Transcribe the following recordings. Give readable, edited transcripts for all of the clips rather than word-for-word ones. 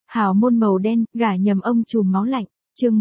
Hào môn màu đen, gả nhầm ông trùm máu lạnh, chương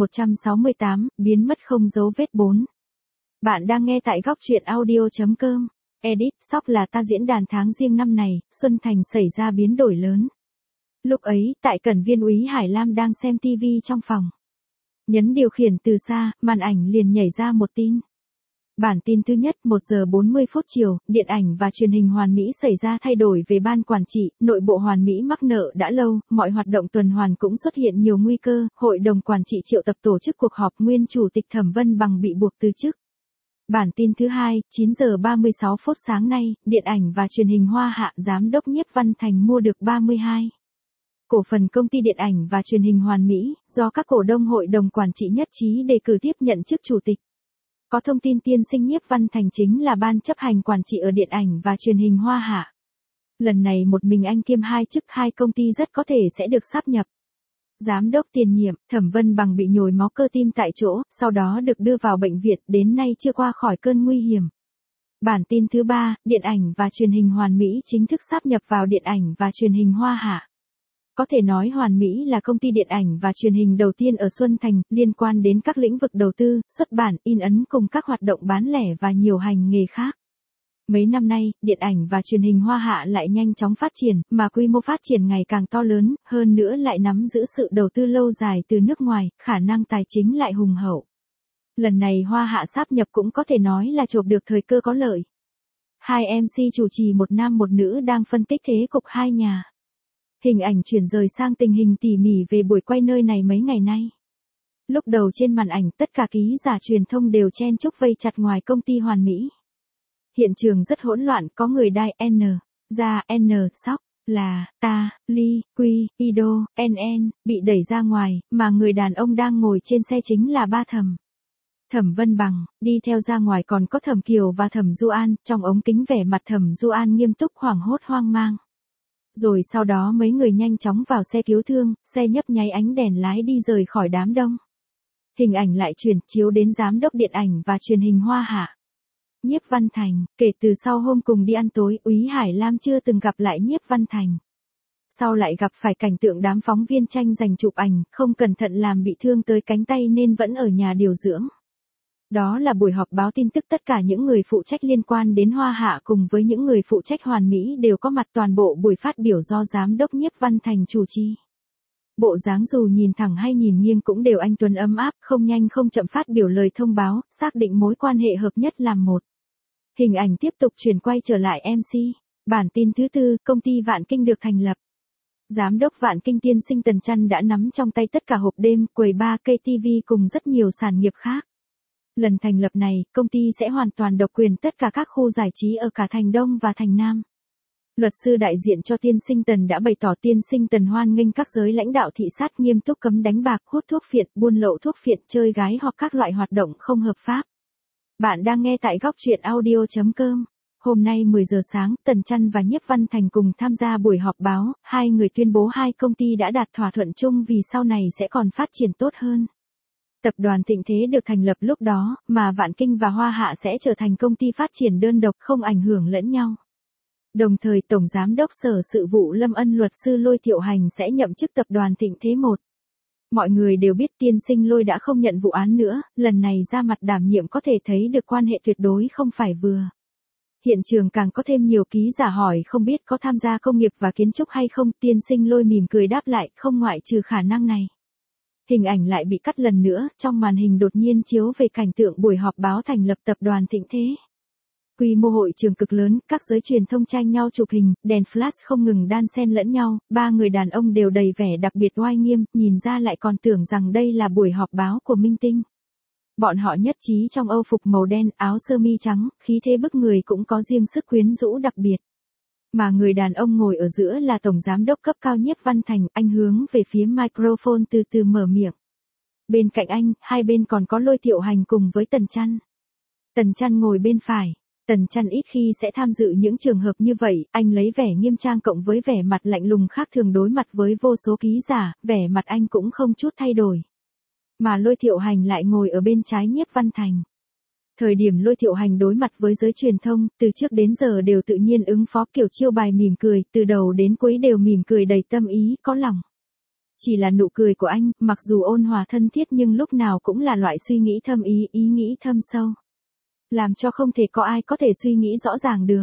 168, biến mất không dấu vết 4. Bạn đang nghe tại góc truyện audio.com. Edit, sóc là ta diễn đàn tháng Giêng năm này, Xuân Thành xảy ra biến đổi lớn. Lúc ấy, tại cẩn viên úy Hải Lam đang xem TV trong phòng. Nhấn điều khiển từ xa, màn ảnh liền nhảy ra một tin. Bản tin thứ nhất, 1 giờ 40 phút chiều, điện ảnh và truyền hình Hoàn Mỹ xảy ra thay đổi về ban quản trị, nội bộ Hoàn Mỹ mắc nợ đã lâu, mọi hoạt động tuần hoàn cũng xuất hiện nhiều nguy cơ, hội đồng quản trị triệu tập tổ chức cuộc họp, nguyên chủ tịch Thẩm Vân Bằng bị buộc từ chức. Bản tin thứ hai, 9 giờ 36 phút sáng nay, điện ảnh và truyền hình Hoa Hạ, giám đốc Nhiếp Văn Thành mua được 32 cổ phần công ty điện ảnh và truyền hình Hoàn Mỹ, do các cổ đông hội đồng quản trị nhất trí đề cử tiếp nhận chức chủ tịch. Có thông tin tiên sinh Nhiếp Văn Thành chính là ban chấp hành quản trị ở điện ảnh và truyền hình Hoa Hạ. Lần này một mình anh kiêm hai chức, hai công ty rất có thể sẽ được sáp nhập. Giám đốc tiền nhiệm, Thẩm Vân Bằng bị nhồi máu cơ tim tại chỗ, sau đó được đưa vào bệnh viện, đến nay chưa qua khỏi cơn nguy hiểm. Bản tin thứ ba, điện ảnh và truyền hình Hoàn Mỹ chính thức sáp nhập vào điện ảnh và truyền hình Hoa Hạ. Có thể nói Hoàn Mỹ là công ty điện ảnh và truyền hình đầu tiên ở Xuân Thành, liên quan đến các lĩnh vực đầu tư, xuất bản, in ấn cùng các hoạt động bán lẻ và nhiều hành nghề khác. Mấy năm nay, điện ảnh và truyền hình Hoa Hạ lại nhanh chóng phát triển, mà quy mô phát triển ngày càng to lớn, hơn nữa lại nắm giữ sự đầu tư lâu dài từ nước ngoài, khả năng tài chính lại hùng hậu. Lần này Hoa Hạ sáp nhập cũng có thể nói là chộp được thời cơ có lợi. Hai MC chủ trì một nam một nữ đang phân tích thế cục hai nhà. Hình ảnh chuyển rời sang tình hình tỉ mỉ về buổi quay nơi này mấy ngày nay. Lúc đầu trên màn ảnh tất cả ký giả truyền thông đều chen chúc vây chặt ngoài công ty Hoàn Mỹ. Hiện trường rất hỗn loạn, có người đai N, ra N, sóc, là, ta, ly, quy, ido, NN, bị đẩy ra ngoài, mà người đàn ông đang ngồi trên xe chính là ba Thẩm. Thẩm Vân Bằng, đi theo ra ngoài còn có Thẩm Kiều và Thẩm Du An, trong ống kính vẻ mặt Thẩm Du An nghiêm túc hoảng hốt hoang mang. Rồi sau đó mấy người nhanh chóng vào xe cứu thương, xe nhấp nháy ánh đèn lái đi rời khỏi đám đông. Hình ảnh lại chuyển chiếu đến giám đốc điện ảnh và truyền hình Hoa Hạ. Nhiếp Văn Thành, kể từ sau hôm cùng đi ăn tối, úy Hải Lam chưa từng gặp lại Nhiếp Văn Thành. Sau lại gặp phải cảnh tượng đám phóng viên tranh giành chụp ảnh, không cẩn thận làm bị thương tới cánh tay nên vẫn ở nhà điều dưỡng. Đó là buổi họp báo tin tức, tất cả những người phụ trách liên quan đến Hoa Hạ cùng với những người phụ trách Hoàn Mỹ đều có mặt, toàn bộ buổi phát biểu do giám đốc Nhiếp Văn Thành chủ trì. Bộ dáng dù nhìn thẳng hay nhìn nghiêng cũng đều anh tuấn ấm áp, không nhanh không chậm phát biểu lời thông báo, xác định mối quan hệ hợp nhất làm một. Hình ảnh tiếp tục chuyển quay trở lại MC. Bản tin thứ tư, công ty Vạn Kinh được thành lập. Giám đốc Vạn Kinh tiên sinh Tần Chăn đã nắm trong tay tất cả hộp đêm, quầy bar, cây TV cùng rất nhiều sản nghiệp khác. Lần thành lập này, công ty sẽ hoàn toàn độc quyền tất cả các khu giải trí ở cả Thành Đông và Thành Nam. Luật sư đại diện cho tiên sinh Tần đã bày tỏ tiên sinh Tần hoan nghênh các giới lãnh đạo thị sát nghiêm túc cấm đánh bạc, hút thuốc phiện, buôn lậu thuốc phiện, chơi gái hoặc các loại hoạt động không hợp pháp. Bạn đang nghe tại góc truyện audio.com. Hôm nay 10 giờ sáng, Tần Chăn và Nhiếp Văn Thành cùng tham gia buổi họp báo, hai người tuyên bố hai công ty đã đạt thỏa thuận chung vì sau này sẽ còn phát triển tốt hơn. Tập đoàn Thịnh Thế được thành lập lúc đó, mà Vạn Kinh và Hoa Hạ sẽ trở thành công ty phát triển đơn độc không ảnh hưởng lẫn nhau. Đồng thời Tổng Giám đốc Sở Sự vụ Lâm Ân luật sư Lôi Thiệu Hành sẽ nhậm chức Tập đoàn Thịnh Thế 1. Mọi người đều biết tiên sinh Lôi đã không nhận vụ án nữa, lần này ra mặt đảm nhiệm có thể thấy được quan hệ tuyệt đối không phải vừa. Hiện trường càng có thêm nhiều ký giả hỏi không biết có tham gia công nghiệp và kiến trúc hay không, tiên sinh Lôi mỉm cười đáp lại, không ngoại trừ khả năng này. Hình ảnh lại bị cắt lần nữa, trong màn hình đột nhiên chiếu về cảnh tượng buổi họp báo thành lập Tập đoàn Thịnh Thế. Quy mô hội trường cực lớn, các giới truyền thông tranh nhau chụp hình, đèn flash không ngừng đan xen lẫn nhau, ba người đàn ông đều đầy vẻ đặc biệt oai nghiêm, nhìn ra lại còn tưởng rằng đây là buổi họp báo của minh tinh. Bọn họ nhất trí trong âu phục màu đen, áo sơ mi trắng, khí thế bức người cũng có riêng sức quyến rũ đặc biệt. Mà người đàn ông ngồi ở giữa là Tổng Giám đốc cấp cao Nhiếp Văn Thành, anh hướng về phía microphone từ từ mở miệng. Bên cạnh anh, hai bên còn có Lôi Thiệu Hành cùng với Tần Chăn. Tần Chăn ngồi bên phải. Tần Chăn ít khi sẽ tham dự những trường hợp như vậy, anh lấy vẻ nghiêm trang cộng với vẻ mặt lạnh lùng khác thường đối mặt với vô số ký giả, vẻ mặt anh cũng không chút thay đổi. Mà Lôi Thiệu Hành lại ngồi ở bên trái Nhiếp Văn Thành. Thời điểm Lôi Thiệu Hành đối mặt với giới truyền thông, từ trước đến giờ đều tự nhiên ứng phó, kiểu chiêu bài mỉm cười, từ đầu đến cuối đều mỉm cười đầy tâm ý, có lòng. Chỉ là nụ cười của anh, mặc dù ôn hòa thân thiết nhưng lúc nào cũng là loại suy nghĩ thâm ý nghĩ thâm sâu. Làm cho không thể có ai có thể suy nghĩ rõ ràng được.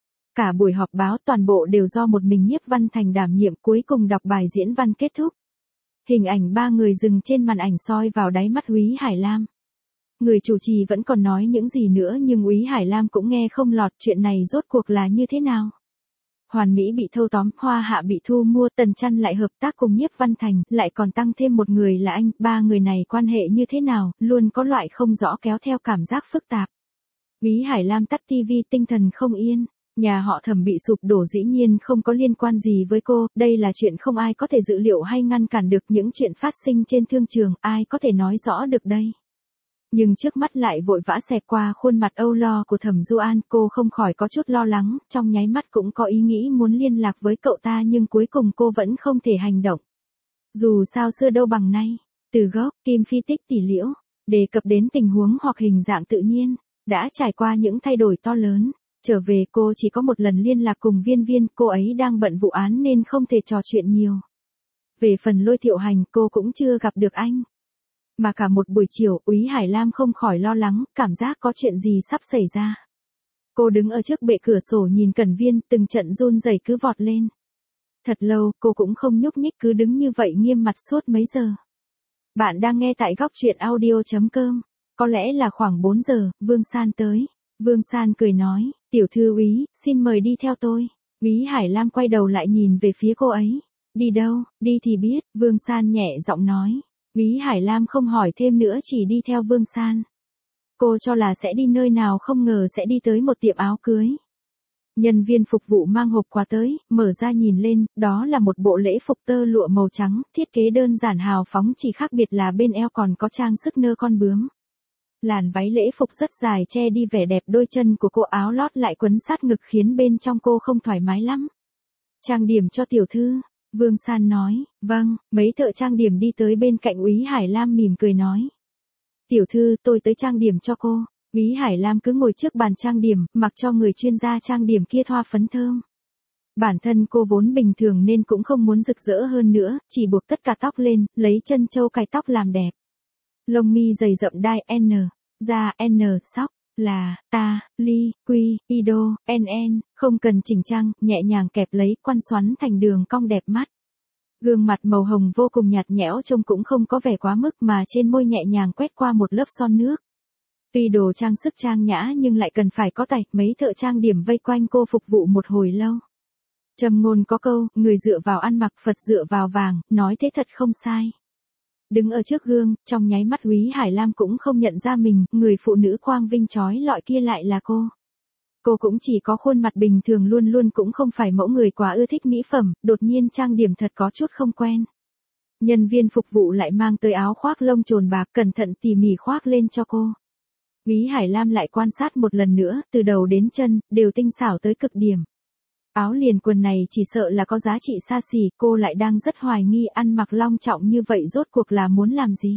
Cả buổi họp báo toàn bộ đều do một mình Nhiếp Văn Thành đảm nhiệm, cuối cùng đọc bài diễn văn kết thúc. Hình ảnh ba người dừng trên màn ảnh soi vào đáy mắt Úy Hải Lam. Người chủ trì vẫn còn nói những gì nữa nhưng Úy Hải Lam cũng nghe không lọt, chuyện này rốt cuộc là như thế nào. Hoàn Mỹ bị thâu tóm, Hoa Hạ bị thu mua, Tần Chăn lại hợp tác cùng Nhiếp Văn Thành, lại còn tăng thêm một người là anh, ba người này quan hệ như thế nào, luôn có loại không rõ kéo theo cảm giác phức tạp. Úy Hải Lam tắt tivi, tinh thần không yên. Nhà họ Thẩm bị sụp đổ dĩ nhiên không có liên quan gì với cô, đây là chuyện không ai có thể dự liệu hay ngăn cản được, những chuyện phát sinh trên thương trường, ai có thể nói rõ được đây. Nhưng trước mắt lại vội vã xẹt qua khuôn mặt âu lo của Thẩm Du An, cô không khỏi có chút lo lắng, trong nháy mắt cũng có ý nghĩ muốn liên lạc với cậu ta nhưng cuối cùng cô vẫn không thể hành động. Dù sao xưa đâu bằng nay, từ gốc, Kim Phi tích tỉ liễu, đề cập đến tình huống hoặc hình dạng tự nhiên, đã trải qua những thay đổi to lớn. Trở về cô chỉ có một lần liên lạc cùng Viên Viên, cô ấy đang bận vụ án nên không thể trò chuyện nhiều. Về phần Lôi Thiệu Hành cô cũng chưa gặp được anh. Mà cả một buổi chiều, Úy Hải Lam không khỏi lo lắng, cảm giác có chuyện gì sắp xảy ra. Cô đứng ở trước bệ cửa sổ nhìn Cẩn Viên, từng trận run rẩy cứ vọt lên. Thật lâu, cô cũng không nhúc nhích, cứ đứng như vậy nghiêm mặt suốt mấy giờ. Bạn đang nghe tại góc truyện audio.com. Có lẽ là khoảng 4 giờ, Vương San tới. Vương San cười nói, tiểu thư Úy, xin mời đi theo tôi. Úy Hải Lam quay đầu lại nhìn về phía cô ấy. Đi đâu, đi thì biết, Vương San nhẹ giọng nói. Úy Hải Lam không hỏi thêm nữa, chỉ đi theo Vương San. Cô cho là sẽ đi nơi nào, không ngờ sẽ đi tới một tiệm áo cưới. Nhân viên phục vụ mang hộp quà tới, mở ra nhìn lên, đó là một bộ lễ phục tơ lụa màu trắng, thiết kế đơn giản hào phóng, chỉ khác biệt là bên eo còn có trang sức nơ con bướm. Làn váy lễ phục rất dài che đi vẻ đẹp đôi chân của cô, áo lót lại quấn sát ngực khiến bên trong cô không thoải mái lắm. Trang điểm cho tiểu thư, Vương San nói. Vâng, mấy thợ trang điểm đi tới bên cạnh Úy Hải Lam mỉm cười nói. Tiểu thư, tôi tới trang điểm cho cô. Úy Hải Lam cứ ngồi trước bàn trang điểm, mặc cho người chuyên gia trang điểm kia thoa phấn thơm. Bản thân cô vốn bình thường nên cũng không muốn rực rỡ hơn nữa, chỉ buộc tất cả tóc lên, lấy chân châu cài tóc làm đẹp. Lông mi dày rậm đai N, da N, sóc, là, ta, ly, quy, ido, NN, không cần chỉnh trang, nhẹ nhàng kẹp lấy, quăn xoắn thành đường cong đẹp mắt. Gương mặt màu hồng vô cùng nhạt nhẽo, trông cũng không có vẻ quá mức mà trên môi nhẹ nhàng quét qua một lớp son nước. Tuy đồ trang sức trang nhã nhưng lại cần phải có tài, mấy thợ trang điểm vây quanh cô phục vụ một hồi lâu. Trầm ngôn có câu, người dựa vào ăn mặc, Phật dựa vào vàng, nói thế thật không sai. Đứng ở trước gương, trong nháy mắt Úy Hải Lam cũng không nhận ra mình, người phụ nữ quang vinh chói lọi kia lại là cô. Cô cũng chỉ có khuôn mặt bình thường, luôn luôn cũng không phải mẫu người quá ưa thích mỹ phẩm, đột nhiên trang điểm thật có chút không quen. Nhân viên phục vụ lại mang tới áo khoác lông trồn bạc, cẩn thận tỉ mỉ khoác lên cho cô. Úy Hải Lam lại quan sát một lần nữa, từ đầu đến chân, đều tinh xảo tới cực điểm. Áo liền quần này chỉ sợ là có giá trị xa xỉ, cô lại đang rất hoài nghi ăn mặc long trọng như vậy rốt cuộc là muốn làm gì.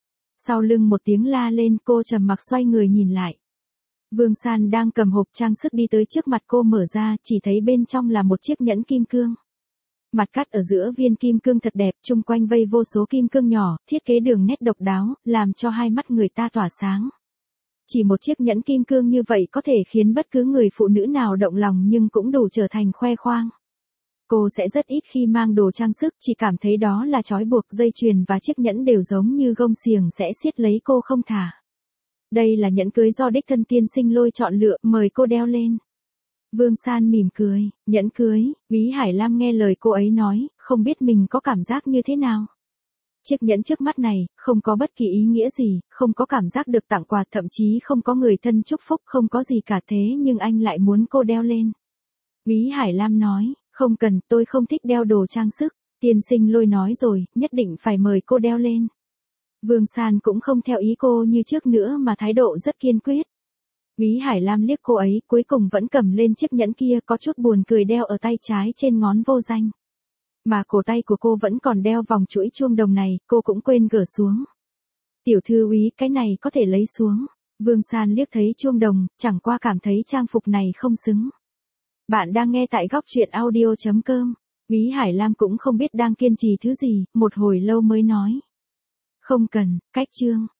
Sau lưng một tiếng la lên, cô trầm mặc xoay người nhìn lại. Vương San đang cầm hộp trang sức đi tới trước mặt cô, mở ra, chỉ thấy bên trong là một chiếc nhẫn kim cương. Mặt cắt ở giữa viên kim cương thật đẹp, chung quanh vây vô số kim cương nhỏ, thiết kế đường nét độc đáo, làm cho hai mắt người ta tỏa sáng. Chỉ một chiếc nhẫn kim cương như vậy có thể khiến bất cứ người phụ nữ nào động lòng, nhưng cũng đủ trở thành khoe khoang. Cô sẽ rất ít khi mang đồ trang sức, chỉ cảm thấy đó là trói buộc, dây chuyền và chiếc nhẫn đều giống như gông xiềng sẽ siết lấy cô không thả. Đây là nhẫn cưới do đích thân tiên sinh Lôi chọn lựa, mời cô đeo lên. Vương San mỉm cười, nhẫn cưới, Úy Hải Lam nghe lời cô ấy nói, không biết mình có cảm giác như thế nào. Chiếc nhẫn trước mắt này, không có bất kỳ ý nghĩa gì, không có cảm giác được tặng quà, thậm chí không có người thân chúc phúc, không có gì cả, thế nhưng anh lại muốn cô đeo lên. Úy Hải Lam nói, không cần, tôi không thích đeo đồ trang sức, tiên sinh Lôi nói rồi, nhất định phải mời cô đeo lên. Vương San cũng không theo ý cô như trước nữa mà thái độ rất kiên quyết. Úy Hải Lam liếc cô ấy, cuối cùng vẫn cầm lên chiếc nhẫn kia, có chút buồn cười đeo ở tay trái trên ngón vô danh. Mà cổ tay của cô vẫn còn đeo vòng chuỗi chuông đồng này, cô cũng quên gỡ xuống. Tiểu thư Úy, cái này có thể lấy xuống. Vương San liếc thấy chuông đồng, chẳng qua cảm thấy trang phục này không xứng. Bạn đang nghe tại góc truyện audio.com. Úy Hải Lam cũng không biết đang kiên trì thứ gì, một hồi lâu mới nói. Không cần, cách Trương.